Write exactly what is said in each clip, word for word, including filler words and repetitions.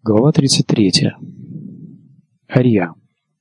Глава тридцать третья. Ария.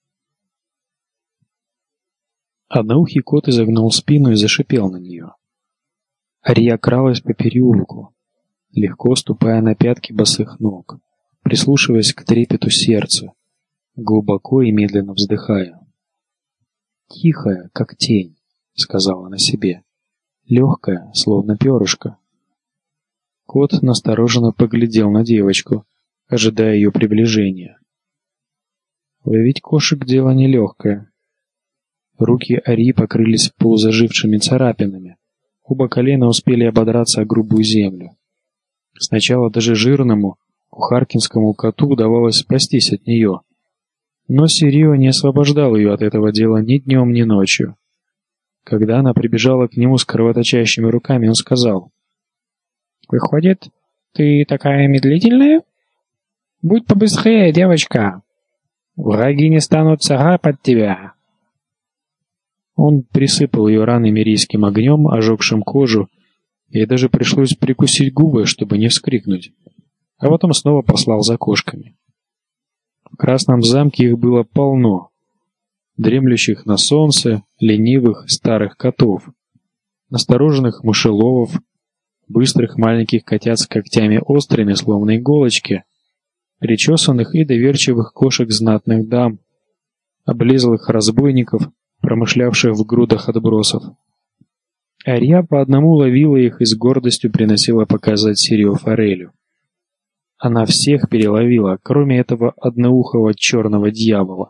Одноухий кот изогнул спину и зашипел на нее. Ария кралась по переулку, легко ступая на пятки босых ног, прислушиваясь к трепету сердца, глубоко и медленно вздыхая. «Тихая, как тень», — сказала она себе, — «легкая, словно перышко». Кот настороженно поглядел на девочку, ожидая ее приближения. Ловить кошек — дело нелегкое. Руки Арии покрылись полузажившими царапинами, оба колена успели ободраться о грубую землю. Сначала даже жирному, кухаркинскому коту удавалось спастись от нее, но Сирио не освобождал ее от этого дела ни днем, ни ночью. Когда она прибежала к нему с кровоточащими руками, он сказал: «Выходит, ты такая медлительная? Будь побыстрее, девочка. Враги не станут царапать тебя». Он присыпал ее раны мирийским огнем, ожегшим кожу, и даже пришлось прикусить губы, чтобы не вскрикнуть, а потом снова послал за кошками. В Красном замке их было полно, дремлющих на солнце, ленивых старых котов, настороженных мышеловов, быстрых маленьких котят с когтями острыми, словно иголочки, причесанных и доверчивых кошек знатных дам, облезлых разбойников, промышлявших в грудах отбросов. Ария по одному ловила их и с гордостью приносила показать Сирио Форелю. Она всех переловила, кроме этого одноухого черного дьявола.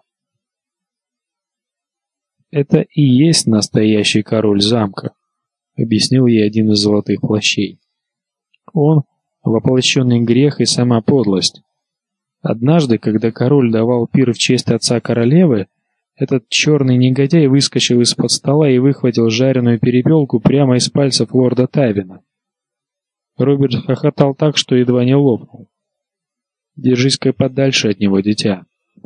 «Это и есть настоящий король замка», — объяснил ей один из золотых плащей. «Он — воплощенный грех и сама подлость. Однажды, когда король давал пир в честь отца королевы, этот черный негодяй выскочил из-под стола и выхватил жареную перепелку прямо из пальцев лорда Тавина. Роберт хохотал так, что едва не лопнул. Держись-ка подальше от него, дитя».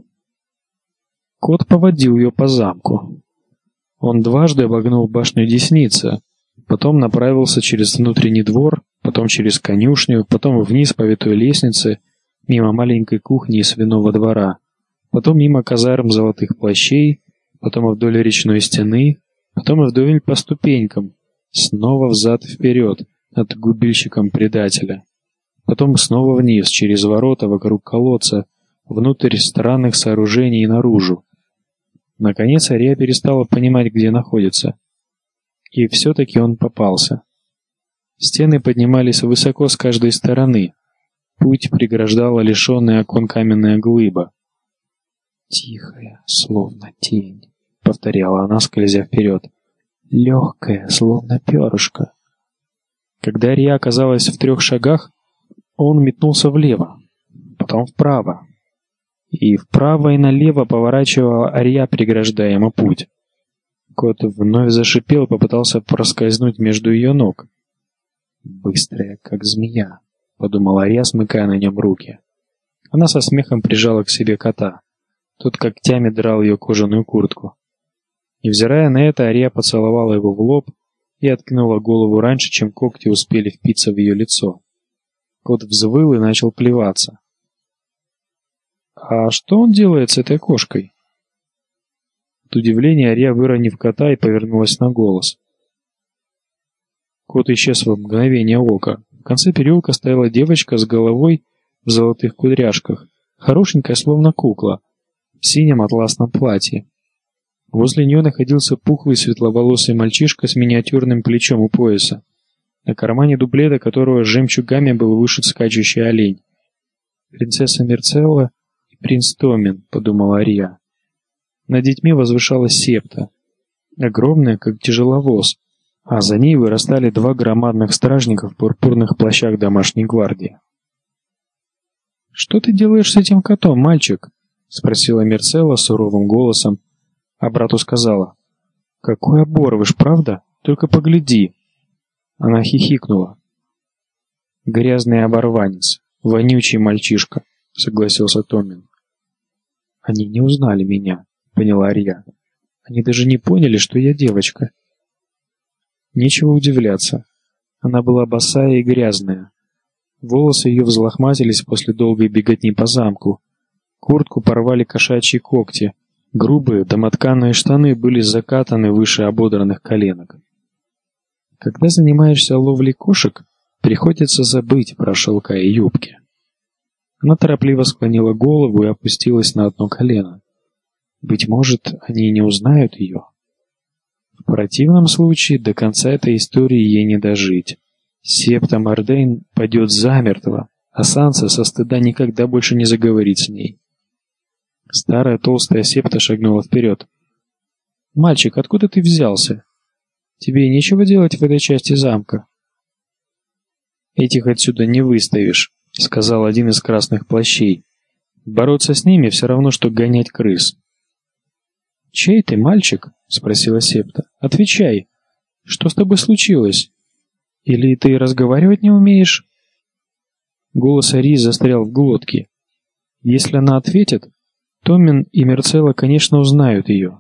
Кот поводил ее по замку. Он дважды обогнул башню Десницы, потом направился через внутренний двор, потом через конюшню, потом вниз по витой лестнице, мимо маленькой кухни и свиного двора, потом мимо казарм золотых плащей, потом вдоль речной стены, потом и вдоль по ступенькам, снова взад и вперед, от губильщиком предателя, потом снова вниз, через ворота, вокруг колодца, внутрь странных сооружений и наружу. Наконец Ария перестала понимать, где находится. И все-таки он попался. Стены поднимались высоко с каждой стороны. Путь преграждала лишенная окон каменная глыба. «Тихая, словно тень», — повторяла она, скользя вперед. «Легкая, словно перышко». Когда Ария оказалась в трех шагах, он метнулся влево, потом вправо. И вправо и налево поворачивала Ария, преграждая ему путь. Кот вновь зашипел и попытался проскользнуть между ее ног. «Быстрая, как змея», — подумала Ария, смыкая на нем руки. Она со смехом прижала к себе кота. Тот когтями драл ее кожаную куртку. Невзирая на это, Ария поцеловала его в лоб и откинула голову раньше, чем когти успели впиться в ее лицо. Кот взвыл и начал плеваться. «А что он делает с этой кошкой?» От удивления Ария, выронив кота, и повернулась на голос. Кот исчез в мгновение ока. В конце переулка стояла девочка с головой в золотых кудряшках, хорошенькая, словно кукла, в синем атласном платье. Возле нее находился пухлый светловолосый мальчишка с миниатюрным плечом у пояса, на кармане дуплета которого с жемчугами был вышит скачущий олень. «Принцесса Мерцелла и принц Томин», — подумала Ария. Над детьми возвышалась септа, огромная, как тяжеловоз, а за ней вырастали два громадных стражника в пурпурных плащах домашней гвардии. «Что ты делаешь с этим котом, мальчик?» — спросила Мерцелла суровым голосом, а брату сказала: «Какой оборвыш, правда? Только погляди!» Она хихикнула. «Грязный оборванец, вонючий мальчишка», — согласился Томин. «Они не узнали меня», — поняла Ария. «Они даже не поняли, что я девочка». Нечего удивляться. Она была босая и грязная. Волосы ее взлохматились после долгой беготни по замку. Куртку порвали кошачьи когти. Грубые домотканые штаны были закатаны выше ободранных коленок. Когда занимаешься ловлей кошек, приходится забыть про шелка и юбки. Она торопливо склонила голову и опустилась на одно колено. Быть может, они и не узнают ее. В противном случае до конца этой истории ей не дожить. Септа Мордейн падет замертво, а Санса со стыда никогда больше не заговорит с ней. Старая толстая Септа шагнула вперед. «Мальчик, откуда ты взялся? Тебе нечего делать в этой части замка?» «Этих отсюда не выставишь», — сказал один из красных плащей. «Бороться с ними все равно, что гонять крыс». «Чей ты, мальчик?» — спросила Септа. «Отвечай. Что с тобой случилось? Или ты разговаривать не умеешь?» Голос Арии застрял в глотке. Если она ответит, Томмин и Мерцелла, конечно, узнают ее.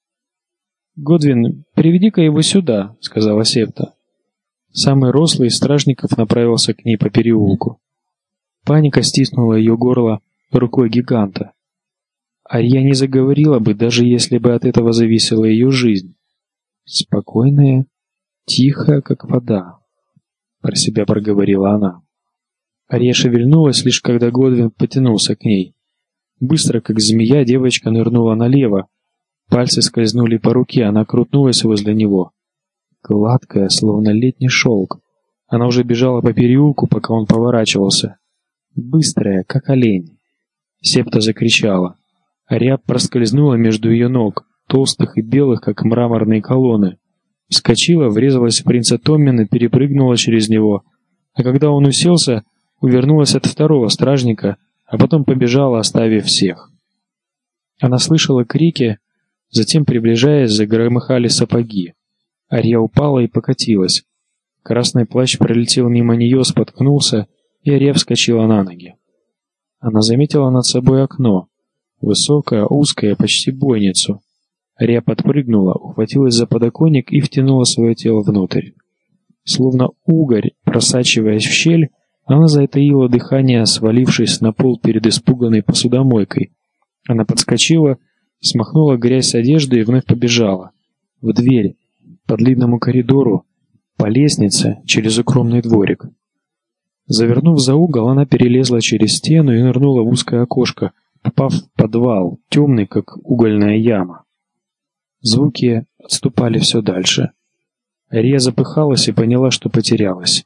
«Годвин, приведи-ка его сюда», — сказала Септа. Самый рослый из стражников направился к ней по переулку. Паника стиснула ее горло рукой гиганта. Ария не заговорила бы, даже если бы от этого зависела ее жизнь. Спокойная, тихая, как вода, про себя проговорила она. Ария шевельнулась, лишь когда Годвин потянулся к ней. Быстро, как змея, девочка нырнула налево. Пальцы скользнули по руке, она крутнулась возле него. Гладкая, словно летний шелк. Она уже бежала по переулку, пока он поворачивался. Быстрая, как олень. Септа закричала. Ария проскользнула между ее ног, толстых и белых, как мраморные колонны. Вскочила, врезалась в принца Томмина, перепрыгнула через него. А когда он уселся, увернулась от второго стражника, а потом побежала, оставив всех. Она слышала крики, затем, приближаясь, загромыхали сапоги. Ария упала и покатилась. Красный плащ пролетел мимо нее, споткнулся, и Ария вскочила на ноги. Она заметила над собой окно. Высокое, узкое, почти бойницу. Ария подпрыгнула, ухватилась за подоконник и втянула свое тело внутрь. Словно угорь, просачиваясь в щель, она затаила дыхание, свалившись на пол перед испуганной посудомойкой. Она подскочила, смахнула грязь с одежды и вновь побежала. В дверь, по длинному коридору, по лестнице, через укромный дворик. Завернув за угол, она перелезла через стену и нырнула в узкое окошко, попав в подвал, темный, как угольная яма. Звуки отступали все дальше. Ария запыхалась и поняла, что потерялась.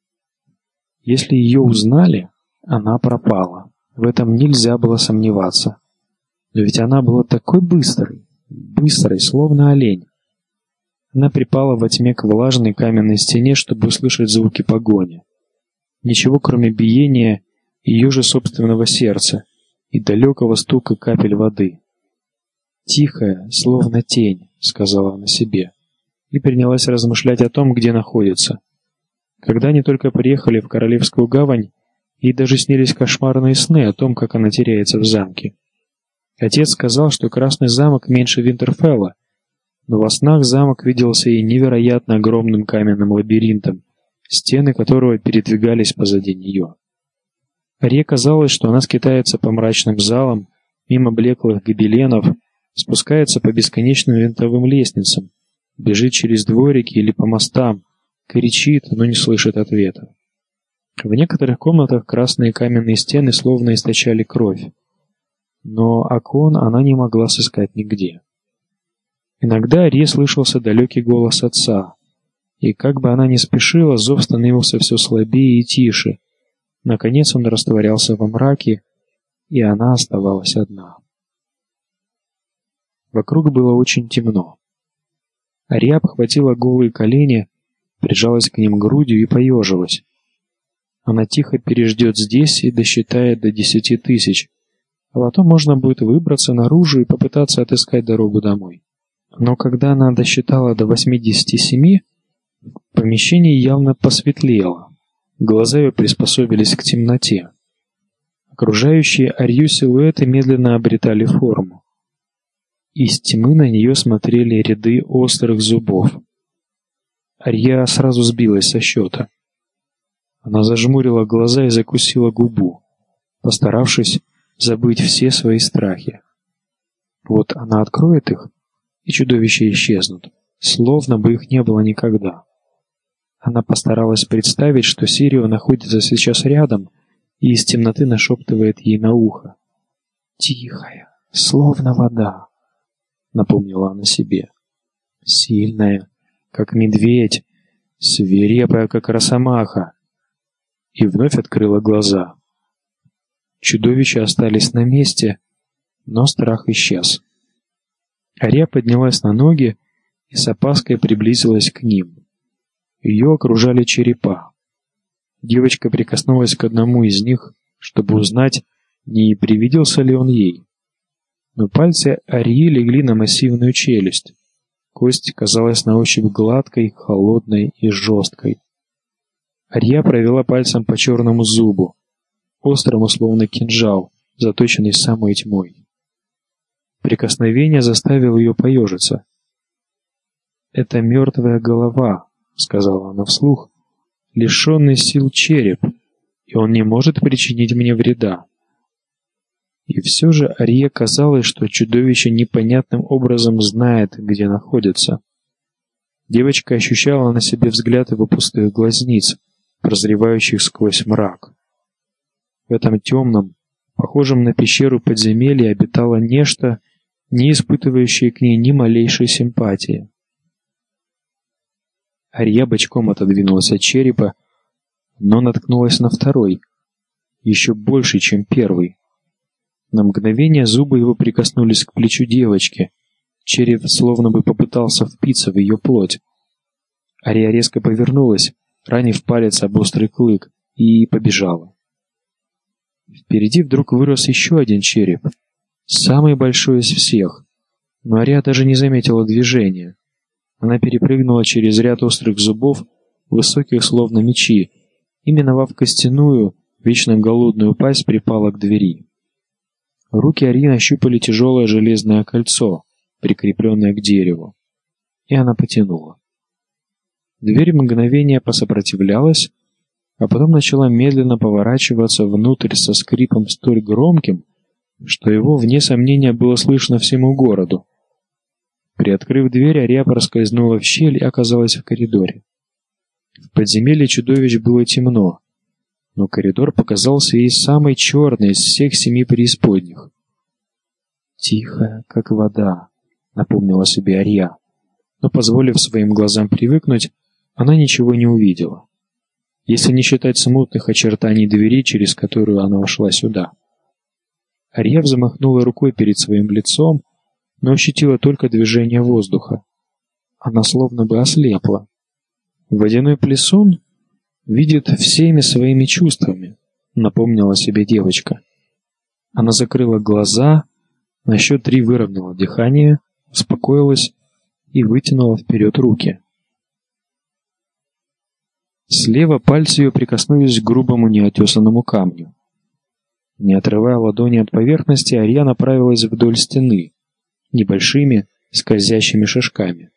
Если ее узнали, она пропала. В этом нельзя было сомневаться. Но ведь она была такой быстрой, быстрой, словно олень. Она припала во тьме к влажной каменной стене, чтобы услышать звуки погони. Ничего, кроме биения ее же собственного сердца и далекого стука капель воды. «Тихая, словно тень», — сказала она себе, и принялась размышлять о том, где находится. Когда они только приехали в Королевскую гавань, ей даже снились кошмарные сны о том, как она теряется в замке. Отец сказал, что Красный замок меньше Винтерфелла, но во снах замок виделся ей невероятно огромным каменным лабиринтом, стены которого передвигались позади нее. Арии казалось, что она скитается по мрачным залам, мимо блеклых гобеленов, спускается по бесконечным винтовым лестницам, бежит через дворики или по мостам, кричит, но не слышит ответа. В некоторых комнатах красные каменные стены словно источали кровь, но окон она не могла сыскать нигде. Иногда Арии слышался далекий голос отца, и как бы она ни спешила, зов становился все слабее и тише. Наконец он растворялся во мраке, и она оставалась одна. Вокруг было очень темно. Ария обхватила голые колени, прижалась к ним грудью и поежилась. Она тихо переждет здесь и досчитает до десяти тысяч, а потом можно будет выбраться наружу и попытаться отыскать дорогу домой. Но когда она досчитала до восьмидесяти семи, в помещении явно посветлело. Глаза ее приспособились к темноте. Окружающие Арию силуэты медленно обретали форму. Из тьмы на нее смотрели ряды острых зубов. Ария сразу сбилась со счета. Она зажмурила глаза и закусила губу, постаравшись забыть все свои страхи. Вот она откроет их, и чудовища исчезнут, словно бы их не было никогда. Она постаралась представить, что Сирио находится сейчас рядом и из темноты нашептывает ей на ухо. «Тихая, словно вода», — напомнила она себе. «Сильная, как медведь, свирепая, как росомаха». И вновь открыла глаза. Чудовища остались на месте, но страх исчез. Ария поднялась на ноги и с опаской приблизилась к ним. Ее окружали черепа. Девочка прикоснулась к одному из них, чтобы узнать, не привиделся ли он ей. Но пальцы Арии легли на массивную челюсть. Кость казалась на ощупь гладкой, холодной и жесткой. Ария провела пальцем по черному зубу, острому словно кинжал, заточенный самой тьмой. Прикосновение заставило ее поежиться. «Это мертвая голова», — сказала она вслух, — «лишенный сил череп, и он не может причинить мне вреда». И все же Арие казалось, что чудовище непонятным образом знает, где находится. Девочка ощущала на себе взгляд его пустых глазниц, прозревающих сквозь мрак. В этом темном, похожем на пещеру подземелье обитало нечто, не испытывающее к ней ни малейшей симпатии. Ария бочком отодвинулась от черепа, но наткнулась на второй, еще больше, чем первый. На мгновение зубы его прикоснулись к плечу девочки, череп словно бы попытался впиться в ее плоть. Ария резко повернулась, ранив палец об острый клык, и побежала. Впереди вдруг вырос еще один череп, самый большой из всех, но Ария даже не заметила движения. Она перепрыгнула через ряд острых зубов, высоких словно мечи, и, миновав костяную, вечно голодную пасть, припала к двери. Руки Арии нащупали тяжелое железное кольцо, прикрепленное к дереву, и она потянула. Дверь мгновение посопротивлялась, а потом начала медленно поворачиваться внутрь со скрипом столь громким, что его, вне сомнения, было слышно всему городу. Приоткрыв дверь, Ария проскользнула в щель и оказалась в коридоре. В подземелье чудовищ было темно, но коридор показался ей самый черный из всех семи преисподних. «Тихая, как вода», — напомнила себе Ария, но, позволив своим глазам привыкнуть, она ничего не увидела, если не считать смутных очертаний двери, через которую она вошла сюда. Ария взмахнула рукой перед своим лицом, но ощутила только движение воздуха. Она словно бы ослепла. Водяной плесун видит всеми своими чувствами, напомнила себе девочка. Она закрыла глаза, на счет три выровняла дыхание, успокоилась и вытянула вперед руки. Слева пальцы ее прикоснулись к грубому неотесанному камню. Не отрывая ладони от поверхности, Ария направилась вдоль стены, небольшими скользящими шажками.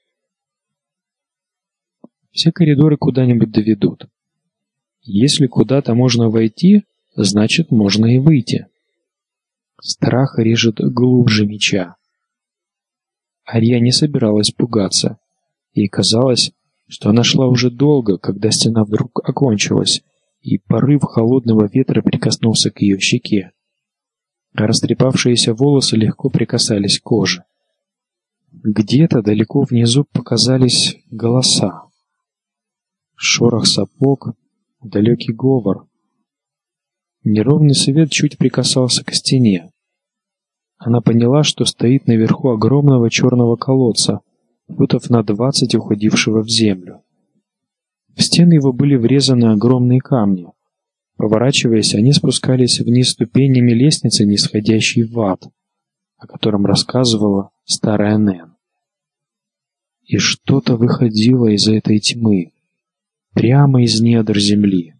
Все коридоры куда-нибудь доведут. Если куда-то можно войти, значит, можно и выйти. Страх режет глубже меча. Ария не собиралась пугаться. Ей казалось, что она шла уже долго, когда стена вдруг окончилась, и порыв холодного ветра прикоснулся к ее щеке. Растрепавшиеся волосы легко прикасались к коже. Где-то далеко внизу показались голоса. Шорох сапог, далекий говор. Неровный свет чуть прикасался к стене. Она поняла, что стоит наверху огромного черного колодца, футов на двадцать уходившего в землю. В стены его были врезаны огромные камни. Поворачиваясь, они спускались вниз ступенями лестницы, нисходящей в ад, о котором рассказывала старая Нэн. И что-то выходило из этой тьмы, прямо из недр земли.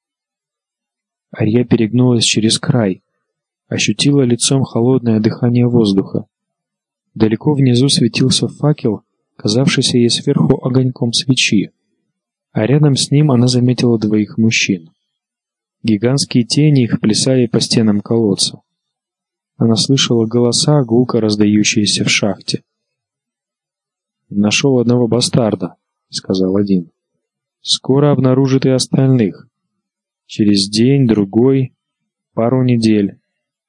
Ария перегнулась через край, ощутила лицом холодное дыхание воздуха. Далеко внизу светился факел, казавшийся ей сверху огоньком свечи. а рядом с ним она заметила двоих мужчин. Гигантские тени их плясали по стенам колодца. Она слышала голоса, гулко раздающиеся в шахте. «Нашел одного бастарда», — сказал один. «Скоро обнаружит и остальных. Через день, другой, пару недель».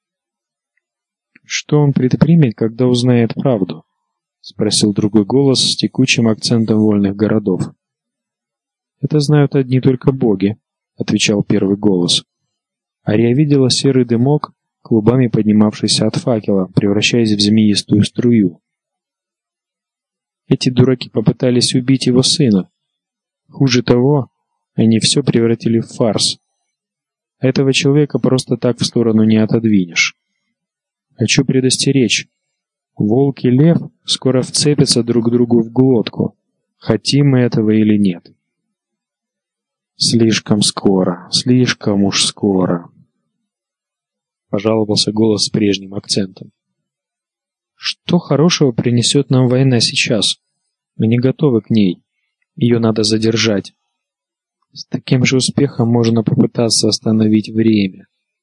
«Что он предпримет, когда узнает правду?» — спросил другой голос с текучим акцентом вольных городов. «Это знают одни только боги», — отвечал первый голос. Ария видела серый дымок, клубами поднимавшийся от факела, превращаясь в змеистую струю. Эти дураки попытались убить его сына. Хуже того, они все превратили в фарс. Этого человека просто так в сторону не отодвинешь. Хочу предостеречь. Волк и лев скоро вцепятся друг другу в глотку, хотим мы этого или нет. Слишком скоро, слишком уж скоро. Пожаловался голос с прежним акцентом. Что хорошего принесет нам война сейчас? Мы не готовы к ней. Ее надо задержать. С таким же успехом можно попытаться остановить время.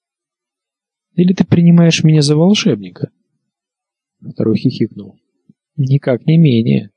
Или ты принимаешь меня за волшебника? Второй хихикнул. Никак не менее.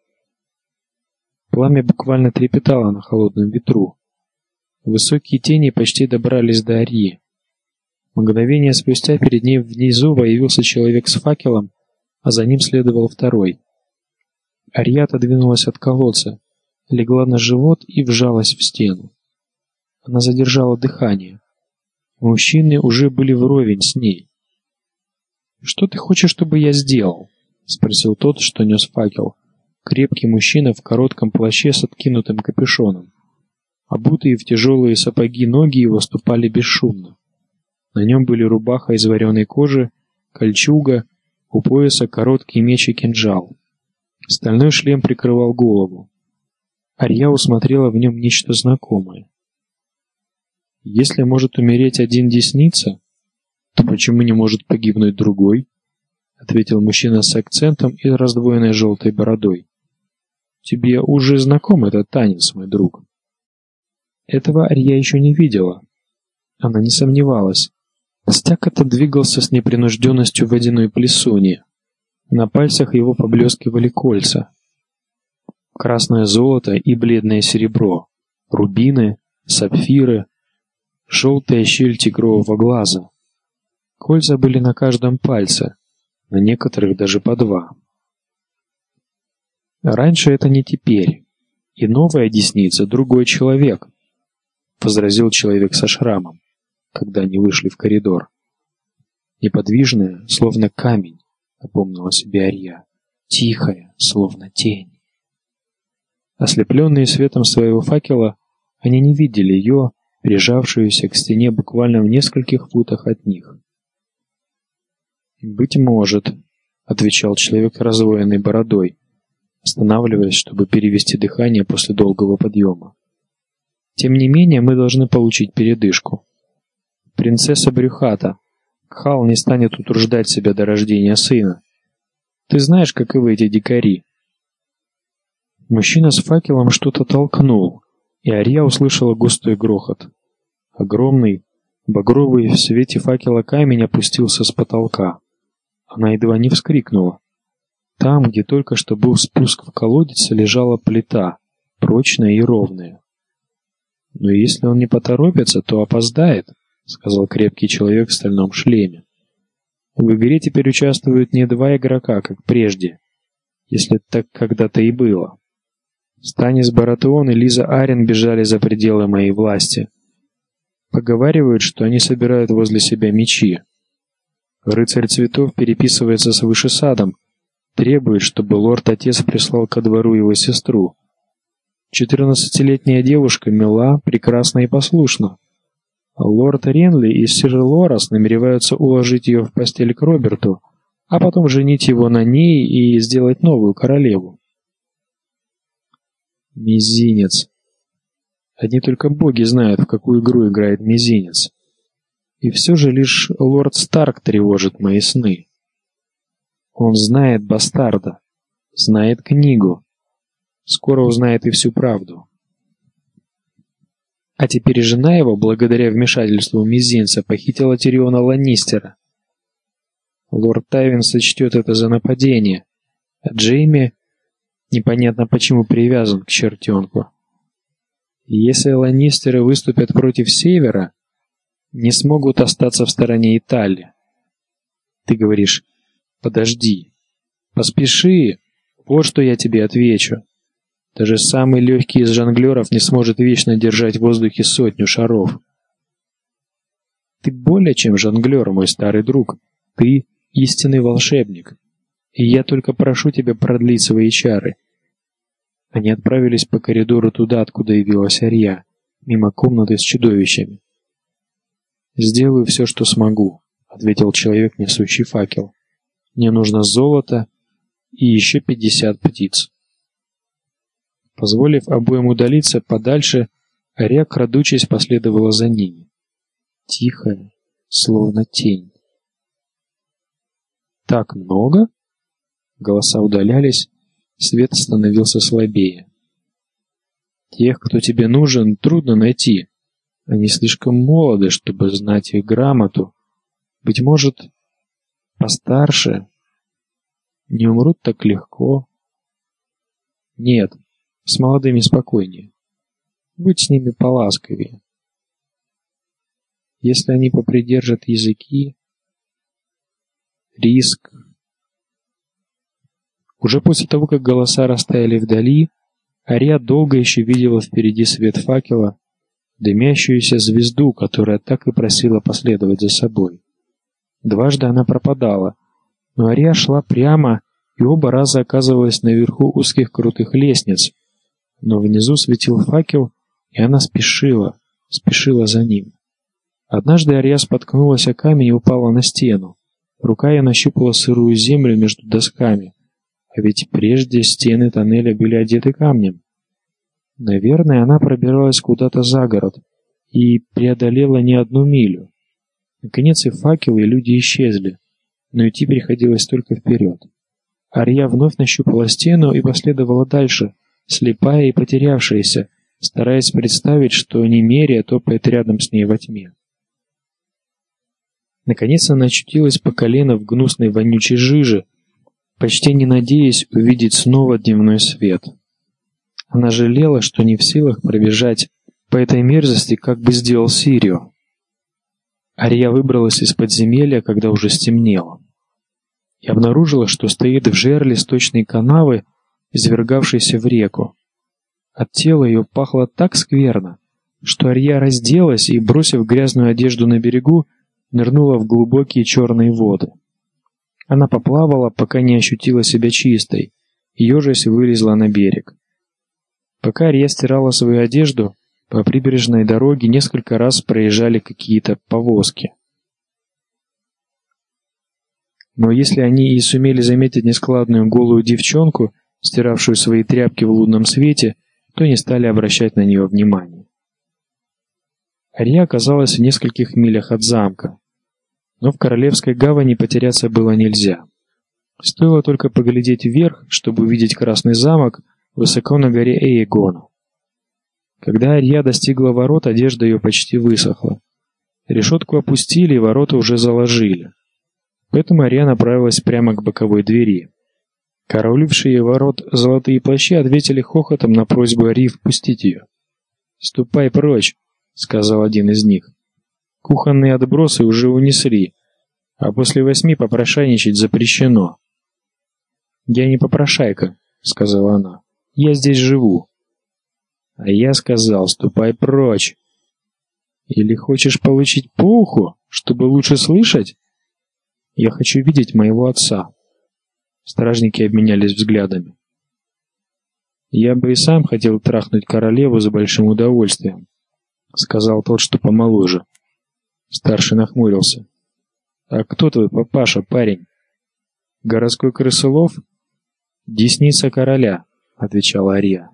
Пламя буквально трепетало на холодном ветру. Высокие тени почти добрались до Арьи. Мгновение спустя перед ней внизу появился человек с факелом, а за ним следовал второй. Арья отодвинулась от колодца, легла на живот и вжалась в стену. Она задержала дыхание. Мужчины уже были вровень с ней. «Что ты хочешь, чтобы я сделал?» — спросил тот, что нес факел. Крепкий мужчина в коротком плаще с откинутым капюшоном. Обутые в тяжелые сапоги ноги его ступали бесшумно. На нем были рубаха из вареной кожи, кольчуга, у пояса короткий меч и кинжал. Стальной шлем прикрывал голову. Арья усмотрела в нем нечто знакомое. «Если может умереть один десница, то почему не может погибнуть другой?» — ответил мужчина с акцентом и раздвоенной желтой бородой. «Тебе уже знаком этот танец, мой друг?» Этого Арья еще не видела. Она не сомневалась. Костяк этот двигался с непринужденностью водяной плесуни. На пальцах его поблескивали кольца. Красное золото и бледное серебро, рубины, сапфиры, желтая щель тигрового глаза. Кольца были на каждом пальце, на некоторых даже по два. Раньше это не теперь. И новая десница — другой человек, — возразил человек со шрамом, когда они вышли в коридор. Неподвижная, словно камень, напомнила себе Арья, тихая, словно тень. Ослепленные светом своего факела, они не видели ее, прижавшуюся к стене буквально в нескольких футах от них. «Быть может», — отвечал человек с раздвоенной бородой, останавливаясь, чтобы перевести дыхание после долгого подъема. «Тем не менее, мы должны получить передышку. Принцесса Брюхата, Кхал не станет утруждать себя до рождения сына. Ты знаешь, каковы эти дикари». Мужчина с факелом что-то толкнул, и Арья услышала густой грохот. Огромный, багровый в свете факела камень опустился с потолка. Она едва не вскрикнула. Там, где только что был спуск в колодец, лежала плита, прочная и ровная. «Но если он не поторопится, то опоздает», — сказал крепкий человек в стальном шлеме. «В игре теперь участвуют не два игрока, как прежде, если так когда-то и было. Станис Баратеон и Лиза Арен бежали за пределы моей власти. Поговаривают, что они собирают возле себя мечи. Рыцарь цветов переписывается с Вышесадом, требует, чтобы лорд-отец прислал ко двору его сестру. Четырнадцатилетняя девушка мила, прекрасна и послушна. Лорд Ренли и сир Лорас намереваются уложить ее в постель к Роберту, а потом женить его на ней и сделать новую королеву. Мизинец. Одни только боги знают, в какую игру играет мизинец. И все же лишь лорд Старк тревожит мои сны. Он знает бастарда, знает книгу. Скоро узнает и всю правду. А теперь жена его, благодаря вмешательству мизинца, похитила Тириона Ланнистера. Лорд Тайвин сочтет это за нападение, а Джейми непонятно почему привязан к чертенку. И если Ланнистеры выступят против Севера, не смогут остаться в стороне Италии. Ты говоришь: подожди, поспеши, вот что я тебе отвечу. Даже самый легкий из жонглеров не сможет вечно держать в воздухе сотню шаров. Ты более чем жонглер, мой старый друг. Ты истинный волшебник. И я только прошу тебя продлить свои чары. Они отправились по коридору туда, откуда явилась Ария, мимо комнаты с чудовищами. «Сделаю все, что смогу», — ответил человек, несущий факел. «Мне нужно золото и еще пятьдесят птиц». Позволив обоим удалиться подальше, Ария, крадучись, последовала за ними. Тихая, словно тень. «Так много?» Голоса удалялись, свет становился слабее. «Тех, кто тебе нужен, трудно найти. Они слишком молоды, чтобы знать их грамоту. Быть может, постарше. Не умрут так легко. Нет, с молодыми спокойнее. Будь с ними поласковее. Если они попридержат языки, риск». Уже после того, как голоса растаяли вдали, Ария долго еще видела впереди свет факела, дымящуюся звезду, которая так и просила последовать за собой. Дважды она пропадала, но Ария шла прямо и оба раза оказывалась наверху узких крутых лестниц, но внизу светил факел, и она спешила, спешила за ним. Однажды Ария споткнулась о камень и упала на стену. Рука ее нащупала сырую землю между досками. А ведь прежде стены тоннеля были одеты камнем. Наверное, она пробиралась куда-то за город и преодолела не одну милю. Наконец и факел, и люди исчезли, но идти приходилось только вперед. Ария вновь нащупала стену и последовала дальше, слепая и потерявшаяся, стараясь представить, что Немерия топает рядом с ней во тьме. Наконец она очутилась по колено в гнусной вонючей жиже, почти не надеясь увидеть снова дневной свет. Она жалела, что не в силах пробежать по этой мерзости, как бы сделал Сирио. Ария выбралась из подземелья, когда уже стемнело, и обнаружила, что стоит в жерле сточной канавы, извергавшейся в реку. От тела ее пахло так скверно, что Ария разделась и, бросив грязную одежду на берегу, нырнула в глубокие черные воды. Она поплавала, пока не ощутила себя чистой, и ежась вылезла на берег. Пока Ария стирала свою одежду, по прибрежной дороге несколько раз проезжали какие-то повозки. Но если они и сумели заметить нескладную голую девчонку, стиравшую свои тряпки в лунном свете, то не стали обращать на нее внимания. Ария оказалась в нескольких милях от замка. Но в Королевской гавани потеряться было нельзя. Стоило только поглядеть вверх, чтобы увидеть Красный замок высоко на горе Эйгона. Когда Ария достигла ворот, одежда ее почти высохла. Решетку опустили, и ворота уже заложили. Поэтому Ария направилась прямо к боковой двери. Караулившие ворот золотые плащи ответили хохотом на просьбу Арии впустить ее. «Ступай прочь», — сказал один из них. «Кухонные отбросы уже унесли, а после восьми попрошайничать запрещено». «Я не попрошайка», — сказала она. «Я здесь живу». «А я сказал, ступай прочь». «Или хочешь получить по уху, чтобы лучше слышать?» «Я хочу видеть моего отца». Стражники обменялись взглядами. «Я бы и сам хотел трахнуть королеву с большим удовольствием», — сказал тот, что помоложе. Старший нахмурился. «А кто твой папаша, парень?» «Городской крысолов?» «Десница короля», — отвечала Ария.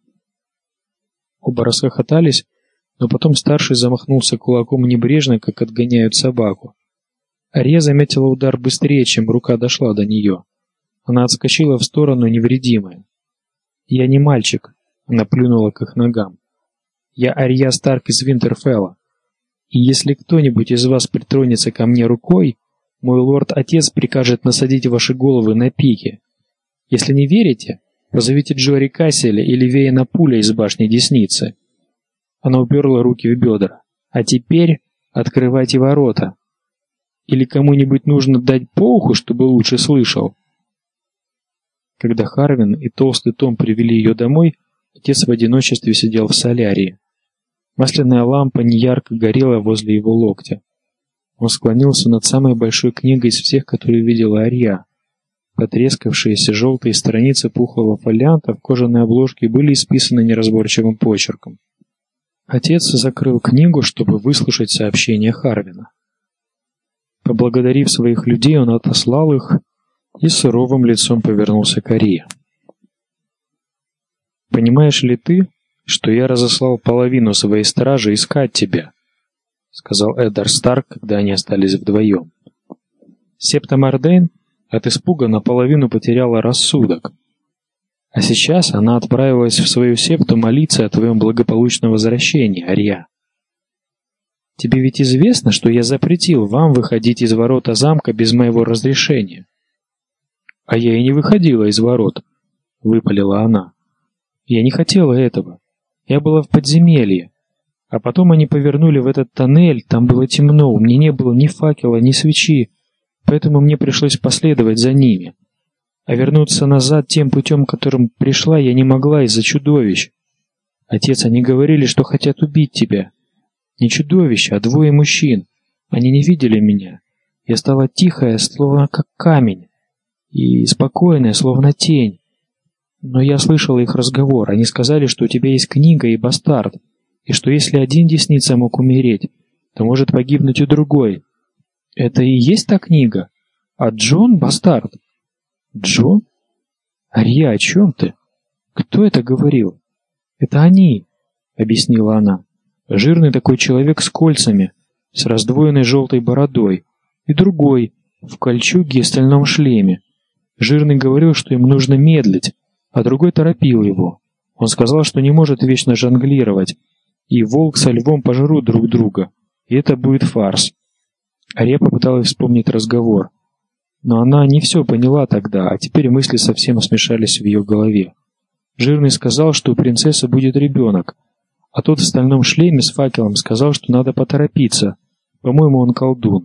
Оба расхохотались, но потом старший замахнулся кулаком небрежно, как отгоняют собаку. Ария заметила удар быстрее, чем рука дошла до нее. Она отскочила в сторону невредимая. «Я не мальчик», — она плюнула к их ногам. Я Арья Старк из Винтерфелла. И если кто-нибудь из вас притронется ко мне рукой, мой лорд-отец прикажет насадить ваши головы на пики. Если не верите, позовите Джори Касселя или Вейна Пуля из башни Десницы». Она уперла руки в бедра. «А теперь открывайте ворота. Или кому-нибудь нужно дать по уху, чтобы лучше слышал?» Когда Харвин и толстый Том привели ее домой, отец в одиночестве сидел в солярии. Масляная лампа неярко горела возле его локтя. Он склонился над самой большой книгой из всех, которые видела Арья. Потрескавшиеся желтые страницы пухлого фолианта в кожаной обложке были исписаны неразборчивым почерком. Отец закрыл книгу, чтобы выслушать сообщение Харвина. Поблагодарив своих людей, он отослал их и суровым лицом повернулся к Арье. «Понимаешь ли ты, что я разослал половину своей стражи искать тебя?» — сказал Эддар Старк, когда они остались вдвоем. «Септа Мордейн от испуга наполовину потеряла рассудок. А сейчас она отправилась в свою септу молиться о твоем благополучном возвращении, Арья. Тебе ведь известно, что я запретил вам выходить из ворота замка без моего разрешения». «А я и не выходила из ворот», — выпалила она. «Я не хотела этого. Я была в подземелье. А потом они повернули в этот тоннель, там было темно, у меня не было ни факела, ни свечи, поэтому мне пришлось последовать за ними. А вернуться назад тем путем, которым пришла, я не могла из-за чудовищ. Отец, они говорили, что хотят убить тебя. Не чудовища, а двое мужчин. Они не видели меня. Я стала тихая, словно как камень, и спокойная, словно тень. Но я слышала их разговор. Они сказали, что у тебя есть книга и бастард, и что если один десница мог умереть, то может погибнуть и другой. Это и есть та книга? А Джон — бастард?» «Джон? Арья, о чем ты? Кто это говорил?» «Это они», — объяснила она. «Жирный такой человек с кольцами, с раздвоенной желтой бородой, и другой, в кольчуге и стальном шлеме. Жирный говорил, что им нужно медлить, а другой торопил его. Он сказал, что не может вечно жонглировать, и волк со львом пожрут друг друга, и это будет фарс». Арья попыталась вспомнить разговор, но она не все поняла тогда, а теперь мысли совсем смешались в ее голове. Жирный сказал, что у принцессы будет ребенок, а тот в стальном шлеме с факелом сказал, что надо поторопиться. По-моему, он колдун.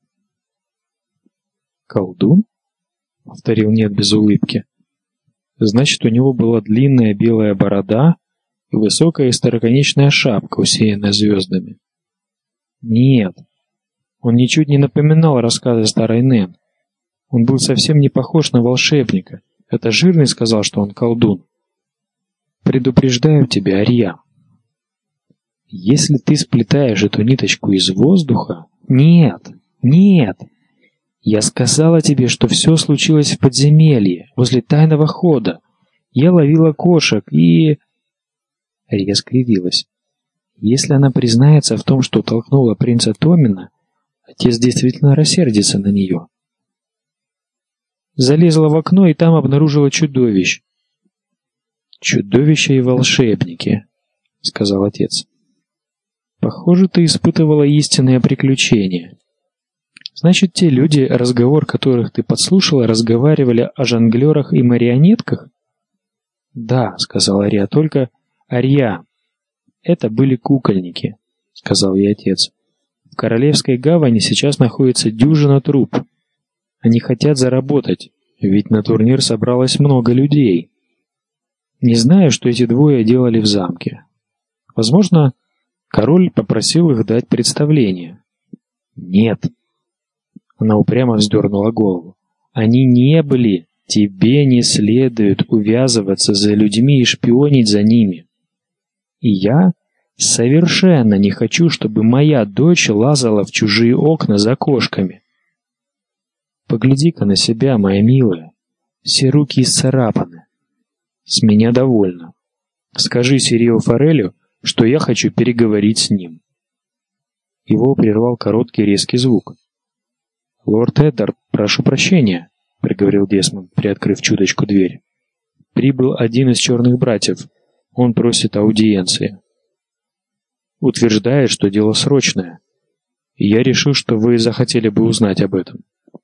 «Колдун?» — повторил Нет без улыбки. «Значит, у него была длинная белая борода и высокая остроконечная шапка, усеянная звездами». «Нет, он ничуть не напоминал рассказы старой Нэн. Он был совсем не похож на волшебника. Это Жирный сказал, что он колдун. Предупреждаю тебя, Арья. Если ты сплетаешь эту ниточку из воздуха... Нет, нет. Я сказала тебе, что все случилось в подземелье, возле тайного хода. Я ловила кошек и... Арья скривилась. Если она признается в том, что толкнула принца Томина, отец действительно рассердится на нее. Залезла в окно и там обнаружила чудовищ. «Чудовища и волшебники», — сказал отец. «Похоже, ты испытывала истинное приключение. Значит, те люди, разговор которых ты подслушала, разговаривали о жонглерах и марионетках?» «Да», — сказал Арья, — «только Арья. Это были кукольники», — сказал ей отец. «В Королевской гавани сейчас находится дюжина труп. Они хотят заработать, ведь на турнир собралось много людей. Не знаю, что эти двое делали в замке. Возможно, король попросил их дать представление». «Нет». Она упрямо вздернула голову. «Они не были. Тебе не следует увязываться за людьми и шпионить за ними. И я совершенно не хочу, чтобы моя дочь лазала в чужие окна за кошками. Погляди-ка на себя, моя милая. Все руки исцарапаны. С меня довольно. Скажи Сирио Форелю, что я хочу переговорить с ним». Его прервал короткий резкий звук. «Лорд Эддард, прошу прощения», — проговорил Десмонд, приоткрыв чуточку дверь. «Прибыл один из черных братьев. Он просит аудиенции». утверждает, что дело срочное. И я решил, что вы захотели бы узнать об этом.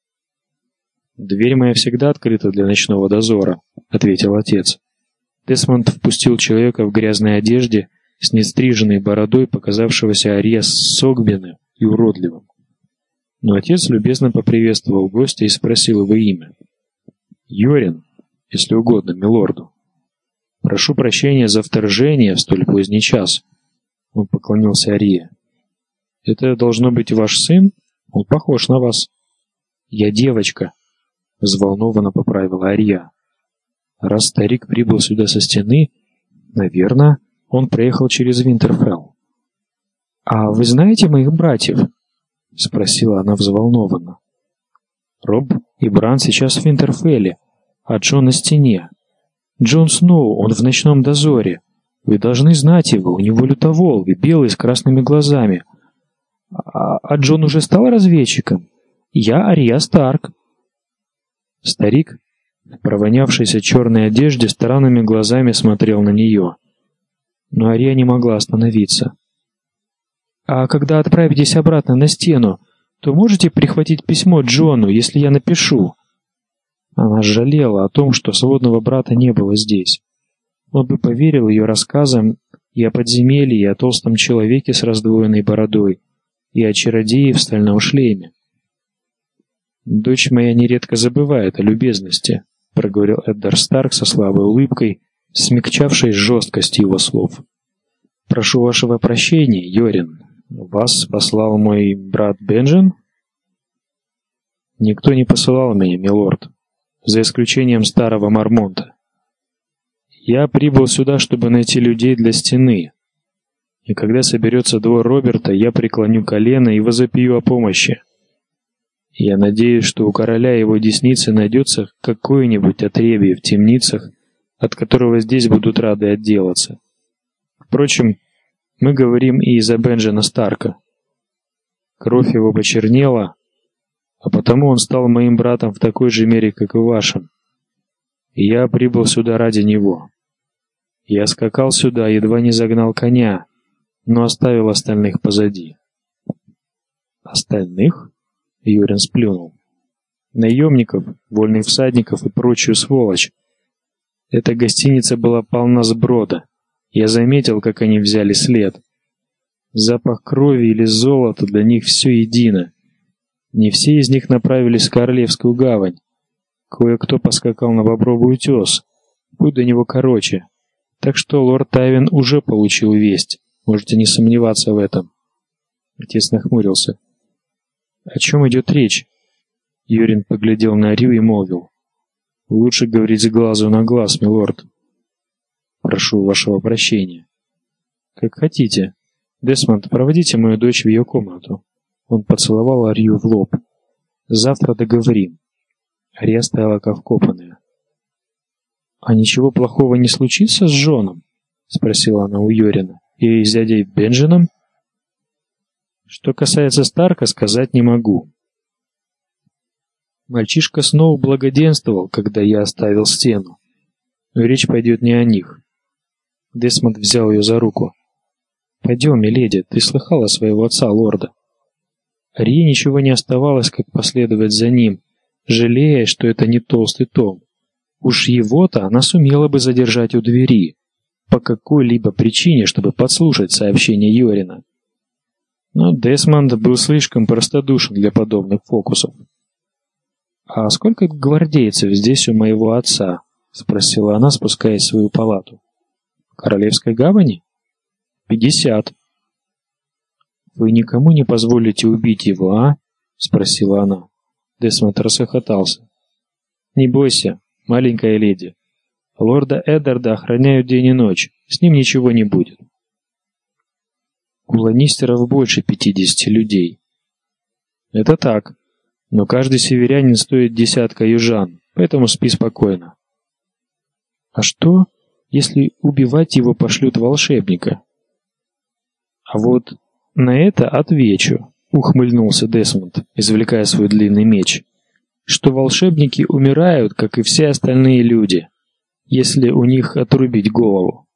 «Дверь моя всегда открыта для ночного дозора», — ответил отец. Десмонд впустил человека в грязной одежде с нестриженной бородой, показавшегося Арье согбенным и уродливым. Но отец любезно поприветствовал гостя и спросил его имя. «Йорин, если угодно, милорду. Прошу прощения за вторжение в столь поздний час». Он поклонился Арье. «Это должно быть ваш сын? Он похож на вас». «Я девочка», — взволнованно поправила Арья. «Раз старик прибыл сюда со стены, наверное, он проехал через Винтерфелл». «А вы знаете моих братьев?» — спросила она взволнованно. «Роб и Бран сейчас в Винтерфелле, а Джон на стене. Джон Сноу, он в ночном дозоре. Вы должны знать его, у него лютоволк, белый с красными глазами. А, а Джон уже стал разведчиком? Я Арья Старк». Старик, в провонявшейся черной одежде, странными глазами смотрел на нее. Но Арья не могла остановиться. «А когда отправитесь обратно на стену, то можете прихватить письмо Джону, если я напишу?» Она жалела о том, что сводного брата не было здесь. Он бы поверил ее рассказам и о подземелье, и о толстом человеке с раздвоенной бородой, и о чародее в стальном шлеме. «Дочь моя нередко забывает о любезности», — проговорил Эддар Старк со слабой улыбкой, смягчавшей жесткость его слов. «Прошу вашего прощения, Йорин. Вас послал мой брат Бенджин?» «Никто не посылал меня, милорд, за исключением старого Мармонта. Я прибыл сюда, чтобы найти людей для стены. И когда соберется двор Роберта, я преклоню колено и возопью о помощи. Я надеюсь, что у короля и его десницы найдется какое-нибудь отребье в темницах, от которого здесь будут рады отделаться. Впрочем, мы говорим и из-за Бенджина Старка. Кровь его почернела, а потому он стал моим братом в такой же мере, как и вашим. И я прибыл сюда ради него. Я скакал сюда, едва не загнал коня, но оставил остальных позади». «Остальных?» — Йорин сплюнул. «Наемников, вольных всадников и прочую сволочь. Эта гостиница была полна сброда. Я заметил, как они взяли след. Запах крови или золота для них все едино. Не все из них направились в Королевскую гавань. Кое-кто поскакал на Бобровый утес. Путь до него короче. Так что лорд Тайвин уже получил весть. Можете не сомневаться в этом». Отец нахмурился. «О чем идет речь?» Йорин поглядел на Арью и молвил. «Лучше говорить с глазу на глаз, милорд. Прошу вашего прощения». «Как хотите. Десмонд, проводите мою дочь в ее комнату». Он поцеловал Арью в лоб. «Завтра договорим». Арья стояла как вкопанная. «А ничего плохого не случится с Джоном?» — спросила она у Йорина. «И с дядей Бенджином?» «Что касается Старка, сказать не могу. Мальчишка снова благоденствовал, когда я оставил стену. Но речь пойдет не о них». Десмонд взял ее за руку. «Пойдем, миледи, ты слыхала своего отца, лорда». Арье ничего не оставалось, как последовать за ним, жалея, что это не толстый том. Уж его-то она сумела бы задержать у двери, по какой-либо причине, чтобы подслушать сообщение Йорина. Но Десмонд был слишком простодушен для подобных фокусов. «А сколько гвардейцев здесь у моего отца?» — спросила она, спускаясь в свою палату. «В Королевской гавани?» «Пятьдесят». «Вы никому не позволите убить его, а?» — спросила она. Десмонд расхохотался. «Не бойся, маленькая леди. Лорда Эддарда охраняют день и ночь, с ним ничего не будет». «У ланнистеров больше пятидесяти людей». «Это так, но каждый северянин стоит десятка южан, поэтому спи спокойно». «А что, если убивать его пошлют волшебника?» «А вот на это отвечу», — ухмыльнулся Десмонд, извлекая свой длинный меч, «что волшебники умирают, как и все остальные люди, если у них отрубить голову».